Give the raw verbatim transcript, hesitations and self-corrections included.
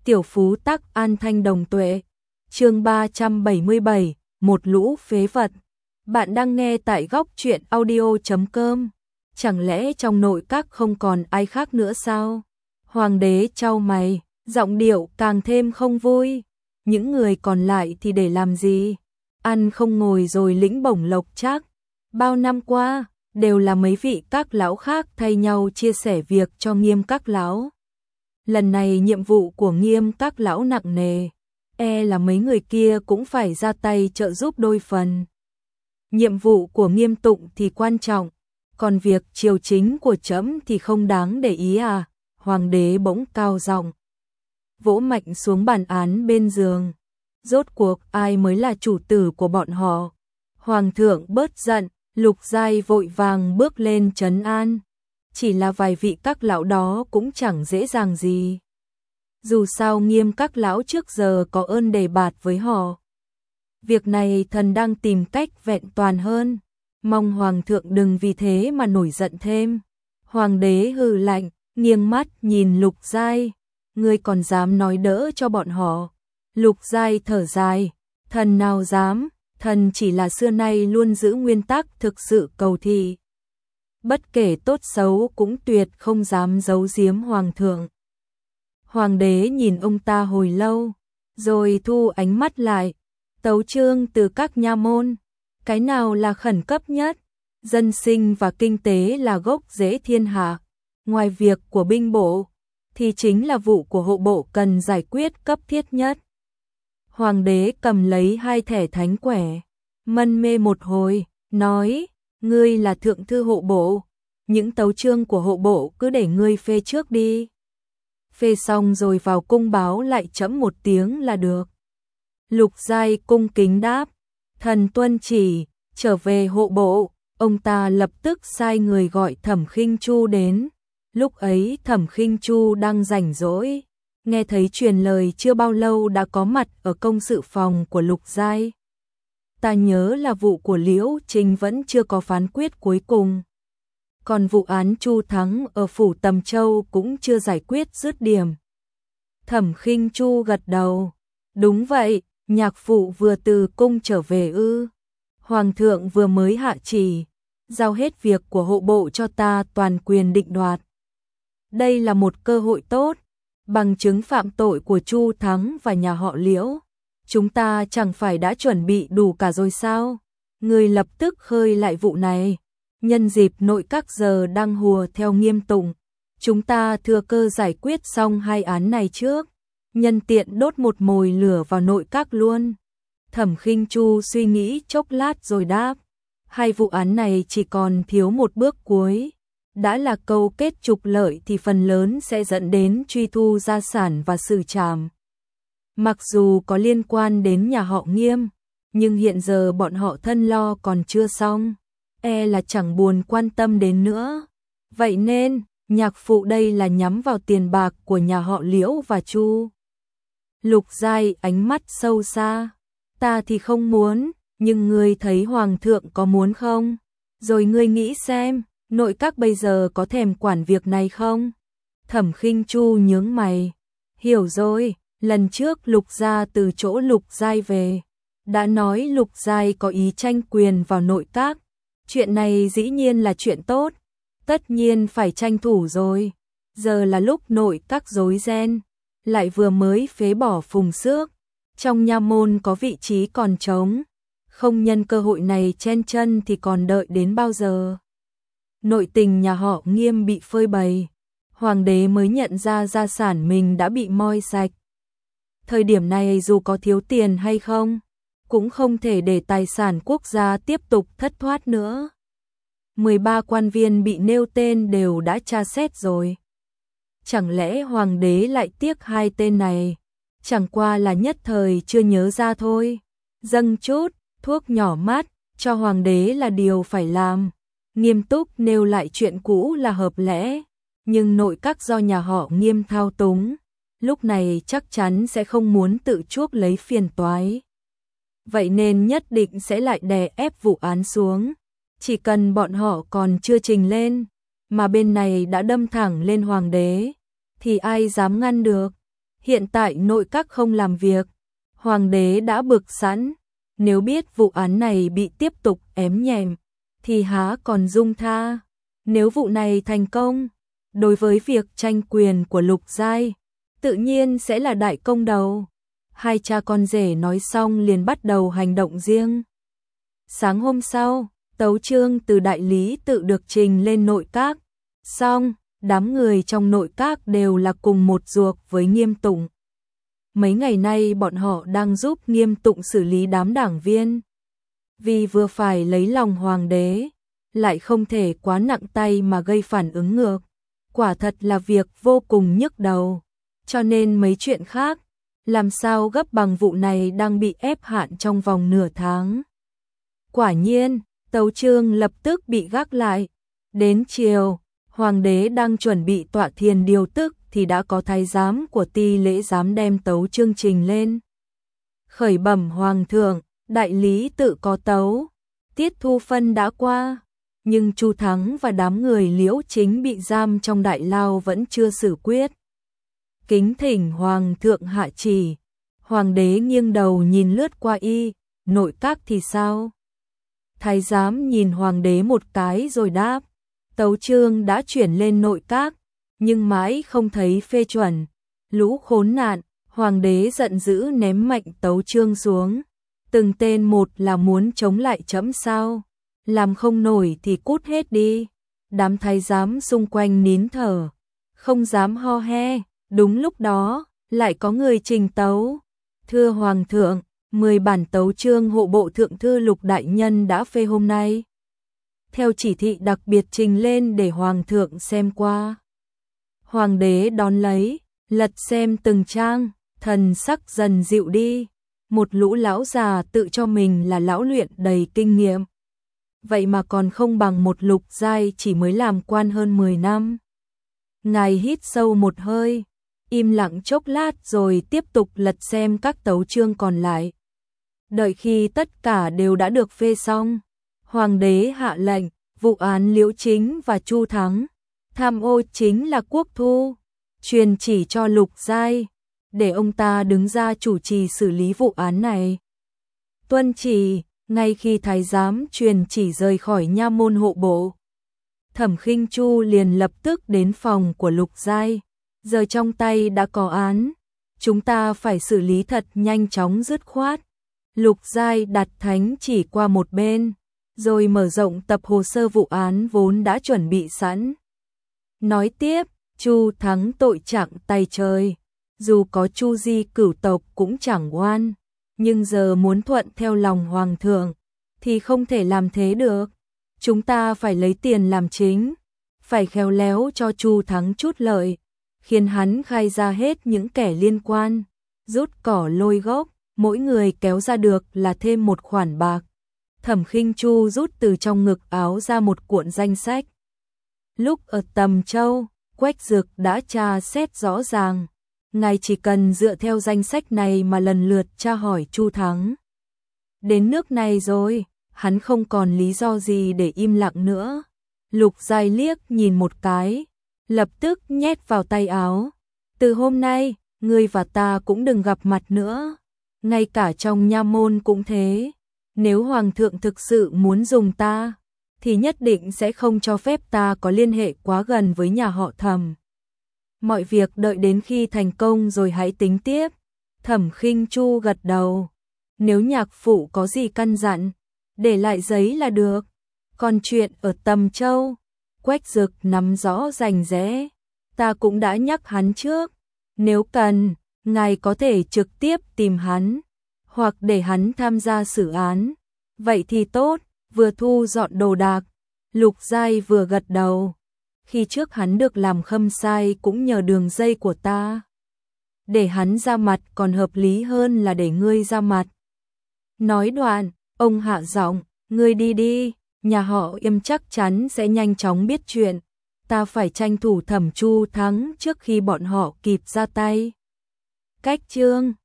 Tiểu phú tắc an thanh đồng tuệ. Chương ba trăm bảy mươi bảy, một lũ phế vật. Bạn đang nghe tại góc truyện audio chấm com. Chẳng lẽ trong nội các không còn ai khác nữa sao? Hoàng đế chau mày, giọng điệu càng thêm không vui. Những người còn lại thì để làm gì? Ăn không ngồi rồi lĩnh bổng lộc trác. Bao năm qua, đều là mấy vị các lão khác thay nhau chia sẻ việc cho Nghiêm các lão. Lần này nhiệm vụ của Nghiêm các lão nặng nề, e là mấy người kia cũng phải ra tay trợ giúp đôi phần. Nhiệm vụ của Nghiêm Tụng thì quan trọng, còn việc triều chính của trẫm thì không đáng để ý à? Hoàng đế bỗng cao giọng, vỗ mạnh xuống bàn án bên giường. Rốt cuộc ai mới là chủ tử của bọn họ? Hoàng thượng bớt giận, Lục Giai vội vàng bước lên trấn an. Chỉ là vài vị các lão đó cũng chẳng dễ dàng gì. Dù sao Nghiêm các lão trước giờ có ơn đề bạt với họ. Việc này thần đang tìm cách vẹn toàn hơn. Mong Hoàng thượng đừng vì thế mà nổi giận thêm. Hoàng đế hừ lạnh, nghiêng mắt nhìn Lục Giai. Ngươi còn dám nói đỡ cho bọn họ? Lục Giai thở dài, thần nào dám, thần chỉ là xưa nay luôn giữ nguyên tắc thực sự cầu thị. Bất kể tốt xấu cũng tuyệt không dám giấu giếm Hoàng thượng. Hoàng đế nhìn ông ta hồi lâu, rồi thu ánh mắt lại. Tấu chương từ các nha môn, cái nào là khẩn cấp nhất? Dân sinh và kinh tế là gốc rễ thiên hạ. Ngoài việc của binh bộ, thì chính là vụ của hộ bộ cần giải quyết cấp thiết nhất. Hoàng đế cầm lấy hai thẻ thánh quẻ, mân mê một hồi, nói, ngươi là thượng thư hộ bộ, những tấu chương của hộ bộ cứ để ngươi phê trước đi. Phê xong rồi vào cung báo lại trẫm một tiếng là được. Lục Giai cung kính đáp, thần tuân chỉ, trở về hộ bộ. Ông ta lập tức sai người gọi Thẩm Khinh Chu đến. Lúc ấy Thẩm Khinh Chu đang rảnh rỗi, nghe thấy truyền lời chưa bao lâu đã có mặt ở công sự phòng của Lục Giai. Ta nhớ là vụ của Liễu Trình vẫn chưa có phán quyết cuối cùng. Còn vụ án Chu Thắng ở phủ Tầm Châu cũng chưa giải quyết dứt điểm. Thẩm Khinh Chu gật đầu. Đúng vậy, nhạc phụ vừa từ cung trở về ư? Hoàng thượng vừa mới hạ chỉ, giao hết việc của hộ bộ cho ta toàn quyền định đoạt. Đây là một cơ hội tốt, bằng chứng phạm tội của Chu Thắng và nhà họ Liễu. Chúng ta chẳng phải đã chuẩn bị đủ cả rồi sao? Người lập tức khơi lại vụ này. Nhân dịp nội các giờ đang hùa theo Nghiêm Tụng, chúng ta thừa cơ giải quyết xong hai án này trước. Nhân tiện đốt một mồi lửa vào nội các luôn. Thẩm Khinh Chu suy nghĩ chốc lát rồi đáp. Hai vụ án này chỉ còn thiếu một bước cuối. Đã là câu kết trục lợi thì phần lớn sẽ dẫn đến truy thu gia sản và xử trảm. Mặc dù có liên quan đến nhà họ Nghiêm, nhưng hiện giờ bọn họ thân lo còn chưa xong, e là chẳng buồn quan tâm đến nữa. Vậy nên, nhạc phụ đây là nhắm vào tiền bạc của nhà họ Liễu và Chu. Lục Giai ánh mắt sâu xa, ta thì không muốn, nhưng ngươi thấy Hoàng thượng có muốn không? Rồi ngươi nghĩ xem, nội các bây giờ có thèm quản việc này không? Thẩm Khinh Chu nhướng mày, hiểu rồi, lần trước Lục gia từ chỗ Lục Giai về, đã nói Lục Giai có ý tranh quyền vào nội các. Chuyện này dĩ nhiên là chuyện tốt, tất nhiên phải tranh thủ rồi. Giờ là lúc nội các rối ren, lại vừa mới phế bỏ Phùng Xước, trong nha môn có vị trí còn trống, không nhân cơ hội này chen chân thì còn đợi đến bao giờ? Nội tình nhà họ Nghiêm bị phơi bày, hoàng đế mới nhận ra gia sản mình đã bị moi sạch. Thời điểm này dù có thiếu tiền hay không, cũng không thể để tài sản quốc gia tiếp tục thất thoát nữa. mười ba quan viên bị nêu tên đều đã tra xét rồi. Chẳng lẽ hoàng đế lại tiếc hai tên này? Chẳng qua là nhất thời chưa nhớ ra thôi. Dâng chút thuốc nhỏ mát cho hoàng đế là điều phải làm. Nghiêm túc nêu lại chuyện cũ là hợp lẽ, nhưng nội các do nhà họ Nghiêm thao túng, lúc này chắc chắn sẽ không muốn tự chuốc lấy phiền toái. Vậy nên nhất định sẽ lại đè ép vụ án xuống. Chỉ cần bọn họ còn chưa trình lên, mà bên này đã đâm thẳng lên hoàng đế, thì ai dám ngăn được? Hiện tại nội các không làm việc, hoàng đế đã bực sẵn, nếu biết vụ án này bị tiếp tục ém nhẹm, thì há còn dung tha. Nếu vụ này thành công, đối với việc tranh quyền của Lục Giai, tự nhiên sẽ là đại công đầu. Hai cha con rể nói xong liền bắt đầu hành động riêng. Sáng hôm sau, tấu chương từ đại lý tự được trình lên nội các. Xong, đám người trong nội các đều là cùng một ruột với Nghiêm Tụng. Mấy ngày nay bọn họ đang giúp Nghiêm Tụng xử lý đám đảng viên. Vì vừa phải lấy lòng hoàng đế, lại không thể quá nặng tay mà gây phản ứng ngược. Quả thật là việc vô cùng nhức đầu. Cho nên mấy chuyện khác, làm sao gấp bằng vụ này đang bị ép hạn trong vòng nửa tháng. Quả nhiên, tấu chương lập tức bị gác lại. Đến chiều, hoàng đế đang chuẩn bị tọa thiền điều tức thì đã có thái giám của Ti lễ giám đem tấu chương trình lên. Khởi bẩm hoàng thượng, đại lý tự có tấu, tiết thu phân đã qua, nhưng Chu Thắng và đám người Liễu Chính bị giam trong đại lao vẫn chưa xử quyết. Kính thỉnh hoàng thượng hạ chỉ. Hoàng đế nghiêng đầu nhìn lướt qua y, nội các thì sao? Thái giám nhìn hoàng đế một cái rồi đáp, tấu chương đã chuyển lên nội các, nhưng mãi không thấy phê chuẩn. Lũ khốn nạn, hoàng đế giận dữ ném mạnh tấu chương xuống. Từng tên một là muốn chống lại trẫm sao? Làm không nổi thì cút hết đi. Đám thái giám xung quanh nín thở, không dám ho he. Đúng lúc đó, lại có người trình tấu. Thưa hoàng thượng, mười bản tấu chương hộ bộ thượng thư Lục đại nhân đã phê hôm nay. Theo chỉ thị đặc biệt trình lên để hoàng thượng xem qua. Hoàng đế đón lấy, lật xem từng trang, thần sắc dần dịu đi. Một lũ lão già tự cho mình là lão luyện đầy kinh nghiệm. Vậy mà còn không bằng một Lục Giai chỉ mới làm quan hơn mười năm. Ngài hít sâu một hơi, im lặng chốc lát rồi tiếp tục lật xem các tấu chương còn lại. Đợi khi tất cả đều đã được phê xong, hoàng đế hạ lệnh, vụ án Liễu Chính và Chu Thắng, tham ô chính là Quốc Thu, truyền chỉ cho Lục Giai, để ông ta đứng ra chủ trì xử lý vụ án này. Tuân chỉ, ngay khi thái giám truyền chỉ rời khỏi nha môn hộ bộ, Thẩm Khinh Chu liền lập tức đến phòng của Lục Giai. Giờ trong tay đã có án, chúng ta phải xử lý thật nhanh chóng dứt khoát. Lục Giai đặt thánh chỉ qua một bên, rồi mở rộng tập hồ sơ vụ án vốn đã chuẩn bị sẵn. Nói tiếp, Chu Thắng tội trạng tay trời, dù có Chu Di cửu tộc cũng chẳng oan, nhưng giờ muốn thuận theo lòng hoàng thượng thì không thể làm thế được. Chúng ta phải lấy tiền làm chính, phải khéo léo cho Chu Thắng chút lợi, khiến hắn khai ra hết những kẻ liên quan, rút cỏ lôi gốc, mỗi người kéo ra được là thêm một khoản bạc. Thẩm Khinh Chu rút từ trong ngực áo ra một cuộn danh sách. Lúc ở Tầm Châu, Quách Dực đã tra xét rõ ràng, ngài chỉ cần dựa theo danh sách này mà lần lượt tra hỏi Chu Thắng. Đến nước này rồi, hắn không còn lý do gì để im lặng nữa. Lục Giai liếc nhìn một cái, lập tức nhét vào tay áo. Từ hôm nay, ngươi và ta cũng đừng gặp mặt nữa. Ngay cả trong nha môn cũng thế. Nếu hoàng thượng thực sự muốn dùng ta, thì nhất định sẽ không cho phép ta có liên hệ quá gần với nhà họ Thẩm. Mọi việc đợi đến khi thành công rồi hãy tính tiếp. Thẩm Khinh Chu gật đầu. Nếu nhạc phụ có gì căn dặn, để lại giấy là được. Còn chuyện ở Tầm Châu, Quách Dực nắm rõ rành rẽ, ta cũng đã nhắc hắn trước. Nếu cần, ngài có thể trực tiếp tìm hắn, hoặc để hắn tham gia xử án. Vậy thì tốt, vừa thu dọn đồ đạc. Lục Giai vừa gật đầu. Khi trước hắn được làm khâm sai cũng nhờ đường dây của ta. Để hắn ra mặt còn hợp lý hơn là để ngươi ra mặt. Nói đoạn, ông hạ giọng, ngươi đi đi, nhà họ Yêm chắc chắn sẽ nhanh chóng biết chuyện. Ta phải tranh thủ Thẩm Chu Thắng trước khi bọn họ kịp ra tay. Cách chương